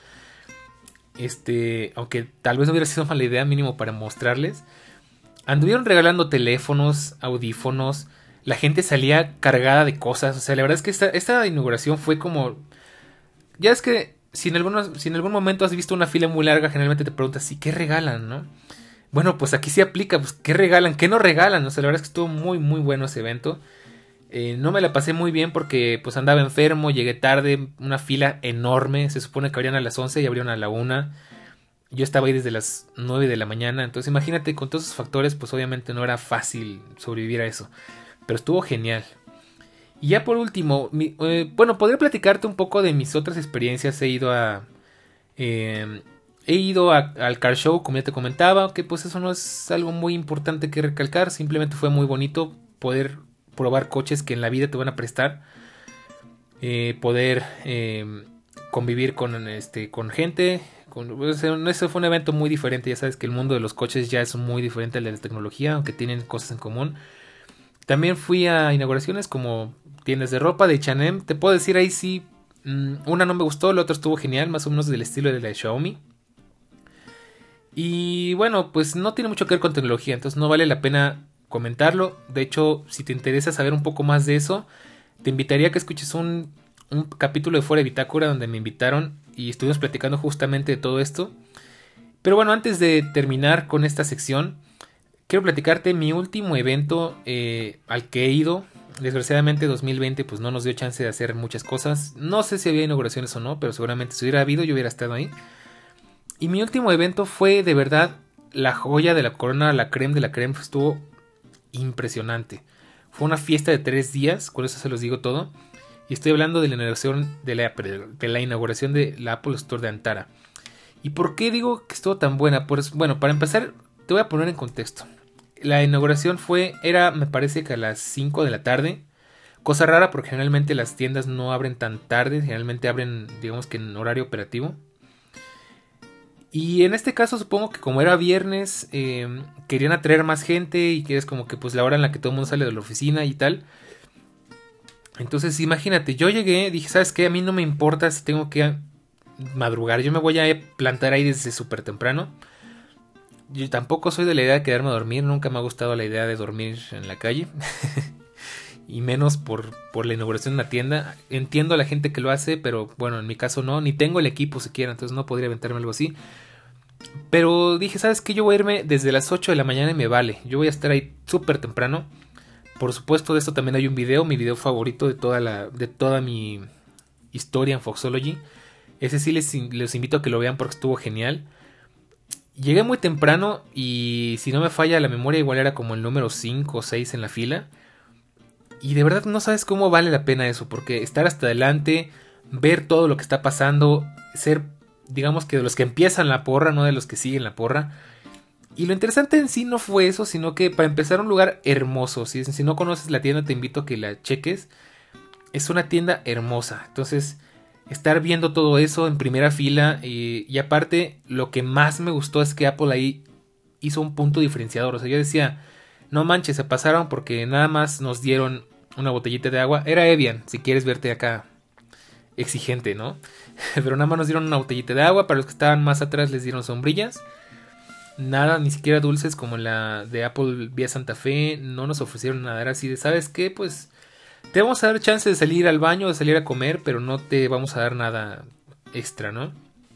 Aunque tal vez no hubiera sido mala idea, mínimo para mostrarles. Anduvieron regalando teléfonos, audífonos. La gente salía cargada de cosas. O sea, la verdad es que esta inauguración fue como... Ya es que si en algún momento has visto una fila muy larga, generalmente te preguntas, ¿y qué regalan, no? bueno, pues aquí sí aplica, pues ¿qué regalan? ¿Qué no regalan? O sea, la verdad es que estuvo muy muy bueno ese evento. No me la pasé muy bien porque pues andaba enfermo, llegué tarde, una fila enorme, se supone que abrían a las 11 y abrieron a la 1. Yo estaba ahí desde las 9 de la mañana, entonces imagínate con todos esos factores, pues obviamente no era fácil sobrevivir a eso, pero estuvo genial. Y ya por último, bueno, podría platicarte un poco de mis otras experiencias. Eh, al car show, como ya te comentaba, que pues eso no es algo muy importante que recalcar, simplemente fue muy bonito poder probar coches que en la vida te van a prestar, poder convivir con gente. Ese fue un evento muy diferente, ya sabes que el mundo de los coches ya es muy diferente al de la tecnología, aunque tienen cosas en común. También fui a inauguraciones como tiendas de ropa de H&M. Te puedo decir ahí sí, una no me gustó, la otra estuvo genial, más o menos del estilo de la de Xiaomi. Y bueno, pues no tiene mucho que ver con tecnología, entonces no vale la pena comentarlo. De hecho, si te interesa saber un poco más de eso, te invitaría a que escuches un capítulo de Fuera de Bitácora donde me invitaron y estuvimos platicando justamente de todo esto. Pero bueno, antes de terminar con esta sección, quiero platicarte mi último evento al que he ido. Desgraciadamente 2020 pues no nos dio chance de hacer muchas cosas. No sé si había inauguraciones o no, pero seguramente si hubiera habido yo hubiera estado ahí. Y mi último evento fue de verdad la joya de la corona, la creme de la creme. Estuvo impresionante. Fue una fiesta de 3 días, con eso se los digo todo. Y estoy hablando de la inauguración de la Apple Store de Antara. ¿Y por qué digo que estuvo tan buena? Pues bueno, para empezar te voy a poner en contexto. La inauguración era me parece que a las 5 de la tarde. Cosa rara porque generalmente las tiendas no abren tan tarde, generalmente abren digamos que en horario operativo. Y en este caso supongo que como era viernes, querían atraer más gente y que es como que pues la hora en la que todo el mundo sale de la oficina y tal. Entonces imagínate, yo llegué, dije, ¿sabes qué? A mí no me importa si tengo que madrugar, yo me voy a plantar ahí desde súper temprano. Yo tampoco soy de la idea de quedarme a dormir, nunca me ha gustado la idea de dormir en la calle. Y menos por la inauguración de una tienda. Entiendo a la gente que lo hace, pero bueno, en mi caso no, ni tengo el equipo siquiera, entonces no podría aventarme algo así. Pero dije, ¿sabes qué? Yo voy a irme desde las 8 de la mañana y me vale. Yo voy a estar ahí súper temprano. Por supuesto, de esto también hay un video, mi video favorito de toda mi historia en Foxology. Ese sí les invito a que lo vean porque estuvo genial. Llegué muy temprano y si no me falla la memoria igual era como el número 5 o 6 en la fila. Y de verdad no sabes cómo vale la pena eso, porque estar hasta adelante, ver todo lo que está pasando, ser digamos que de los que empiezan la porra, no de los que siguen la porra. Y lo interesante en sí no fue eso, sino que para empezar un lugar hermoso. Si no conoces la tienda te invito a que la cheques. Es una tienda hermosa. Entonces estar viendo todo eso en primera fila y aparte lo que más me gustó es que Apple ahí hizo un punto diferenciador. O sea, yo decía, no manches, se pasaron porque nada más nos dieron una botellita de agua. Era Evian, si quieres verte acá exigente, ¿no? Pero nada más nos dieron una botellita de agua. Para los que estaban más atrás les dieron sombrillas. Nada, ni siquiera dulces como la de Apple vía Santa Fe. No nos ofrecieron nada. Era así de, ¿sabes qué? Pues te vamos a dar chance de salir al baño, de salir a comer, pero no te vamos a dar nada extra, ¿no?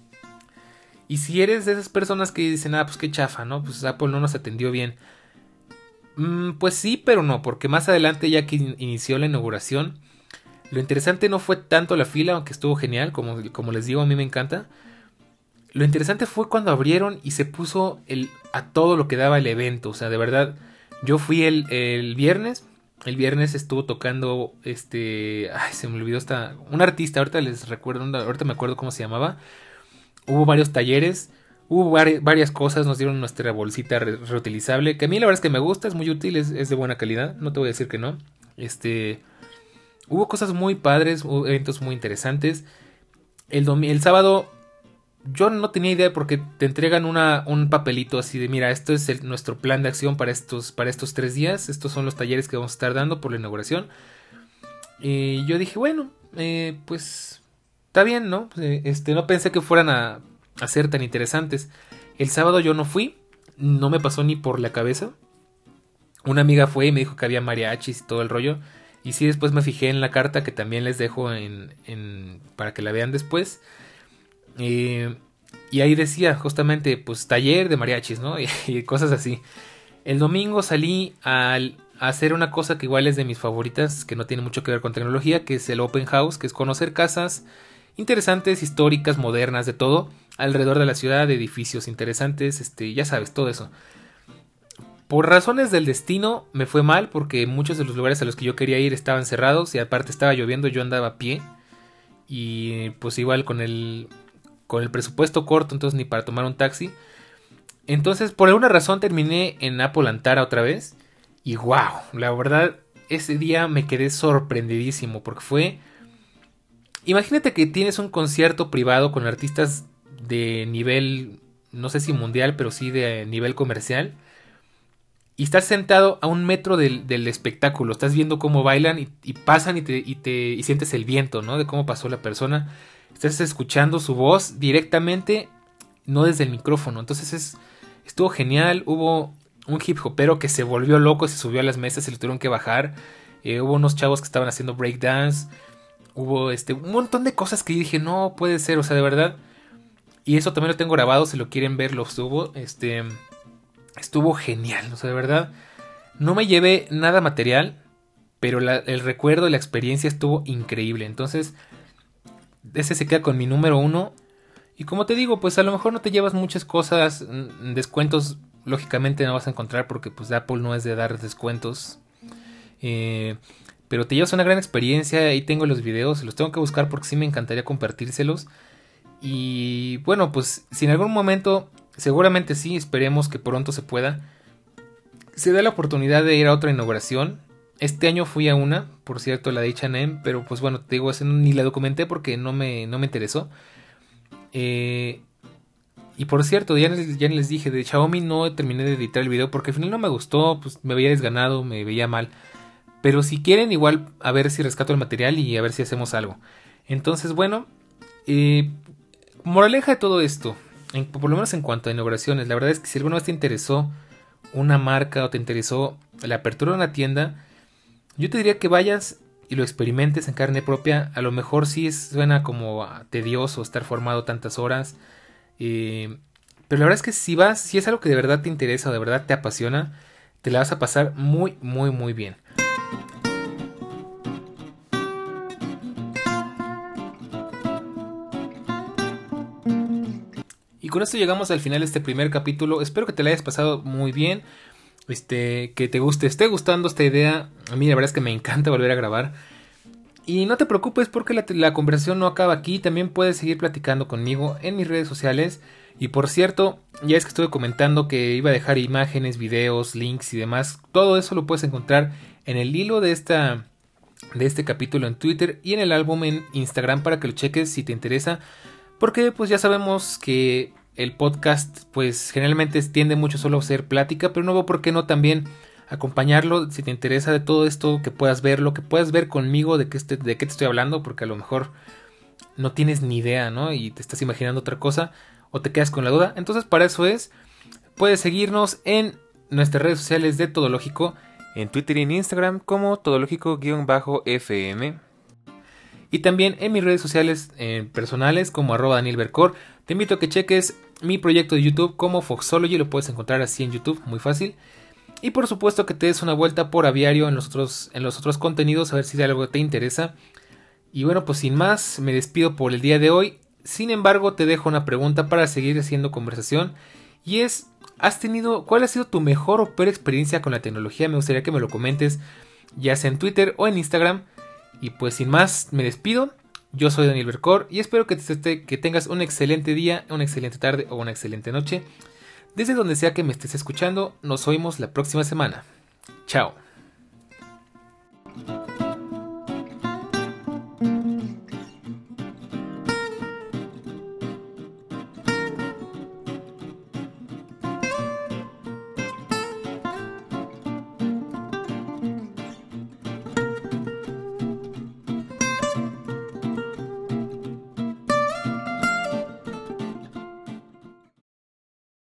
Y si eres de esas personas que dicen, ah, pues qué chafa, ¿no? Pues Apple no nos atendió bien. Pues sí, pero no, porque más adelante ya que inició la inauguración, lo interesante no fue tanto la fila, aunque estuvo genial, como les digo, a mí me encanta. Lo interesante fue cuando abrieron y se puso a todo lo que daba el evento. O sea, de verdad, yo fui el viernes. El viernes estuvo tocando ay, se me olvidó un artista, ahorita les recuerdo, ahorita me acuerdo cómo se llamaba. Hubo varios talleres, hubo varias cosas, nos dieron nuestra bolsita reutilizable, que a mí la verdad es que me gusta, es muy útil, es de buena calidad, no te voy a decir que no. Hubo cosas muy padres, hubo eventos muy interesantes. El sábado yo no tenía idea porque te entregan un papelito así de, mira, esto es nuestro plan de acción para estos 3 días, estos son los talleres que vamos a estar dando por la inauguración. Y yo dije, bueno, pues está bien, ¿no? No pensé que fueran a ser tan interesantes. El sábado yo no fui, no me pasó ni por la cabeza. Una amiga fue y me dijo que había mariachis y todo el rollo. Y sí, después me fijé en la carta que también les dejo para que la vean después. Y ahí decía justamente, pues taller de mariachis, ¿no? Y cosas así. El domingo salí a hacer una cosa que igual es de mis favoritas, que no tiene mucho que ver con tecnología, que es el open house, que es conocer casas interesantes, históricas, modernas, de todo, alrededor de la ciudad, de edificios interesantes, ya sabes, todo eso. Por razones del destino me fue mal porque muchos de los lugares a los que yo quería ir estaban cerrados y aparte estaba lloviendo, yo andaba a pie y pues igual con el presupuesto corto, entonces ni para tomar un taxi. Entonces por alguna razón terminé en Apple Antara otra vez y wow, la verdad ese día me quedé sorprendidísimo porque fue... Imagínate que tienes un concierto privado con artistas de nivel, no sé si mundial, pero sí de nivel comercial. Y estás sentado a 1 metro del espectáculo, estás viendo cómo bailan y pasan y sientes el viento, ¿no? De cómo pasó la persona. Estás escuchando su voz directamente, no desde el micrófono. Entonces estuvo genial. Hubo un hip hopero que se volvió loco, se subió a las mesas y le tuvieron que bajar. Hubo unos chavos que estaban haciendo breakdance. Hubo un montón de cosas que yo dije, no puede ser, o sea, de verdad. Y eso también lo tengo grabado, si lo quieren ver, lo subo. Estuvo genial, o sea, de verdad. No me llevé nada material, pero el recuerdo y la experiencia estuvo increíble. Entonces, ese se queda con mi número 1. Y como te digo, pues a lo mejor no te llevas muchas cosas. Descuentos, lógicamente no vas a encontrar porque pues Apple no es de dar descuentos. Pero te llevas una gran experiencia. Ahí tengo los videos, los tengo que buscar porque sí me encantaría compartírselos. Y bueno, pues si en algún momento, seguramente sí, esperemos que pronto se pueda, se da la oportunidad de ir a otra inauguración. Este año fui a una, por cierto, la de H&M, pero pues bueno, te digo, ni la documenté porque no me interesó. Y por cierto, ya les dije, de Xiaomi no terminé de editar el video porque al final no me gustó, pues me veía desganado, me veía mal. Pero si quieren, igual a ver si rescato el material y a ver si hacemos algo. Entonces, bueno, moraleja de todo esto, por lo menos en cuanto a inauguraciones, la verdad es que si alguna vez te interesó una marca o te interesó la apertura de una tienda, yo te diría que vayas y lo experimentes en carne propia. A lo mejor sí suena como tedioso estar formado tantas horas, pero la verdad es que si vas, si es algo que de verdad te interesa o de verdad te apasiona, te la vas a pasar muy, muy, muy bien. Y con esto llegamos al final de este primer capítulo. Espero que te la hayas pasado muy bien. Que esté gustando esta idea. A mí la verdad es que me encanta volver a grabar. Y no te preocupes porque la conversación no acaba aquí. También puedes seguir platicando conmigo en mis redes sociales. Y por cierto, ya es que estuve comentando que iba a dejar imágenes, videos, links y demás. Todo eso lo puedes encontrar en el hilo de este capítulo en Twitter y en el álbum en Instagram para que lo cheques si te interesa. Porque pues ya sabemos que el podcast pues generalmente tiende mucho solo a ser plática, pero no veo por qué no también acompañarlo si te interesa de todo esto, que puedas verlo, que puedas ver conmigo de qué te estoy hablando, porque a lo mejor no tienes ni idea, ¿no? Y te estás imaginando otra cosa o te quedas con la duda. Entonces para eso puedes seguirnos en nuestras redes sociales de Todológico, en Twitter y en Instagram como Todológico-FM. Y también en mis redes sociales personales como @DanielBercor. Te invito a que cheques mi proyecto de YouTube como Foxology. Lo puedes encontrar así en YouTube, muy fácil. Y por supuesto que te des una vuelta por Aviario en los otros contenidos, a ver si algo te interesa. Y bueno, pues sin más, me despido por el día de hoy. Sin embargo, te dejo una pregunta para seguir haciendo conversación. Y es, ¿cuál ha sido tu mejor o peor experiencia con la tecnología? Me gustaría que me lo comentes, ya sea en Twitter o en Instagram. Y pues sin más, me despido. Yo soy Daniel Bercor y espero que tengas un excelente día, una excelente tarde o una excelente noche. Desde donde sea que me estés escuchando, nos oímos la próxima semana. Chao.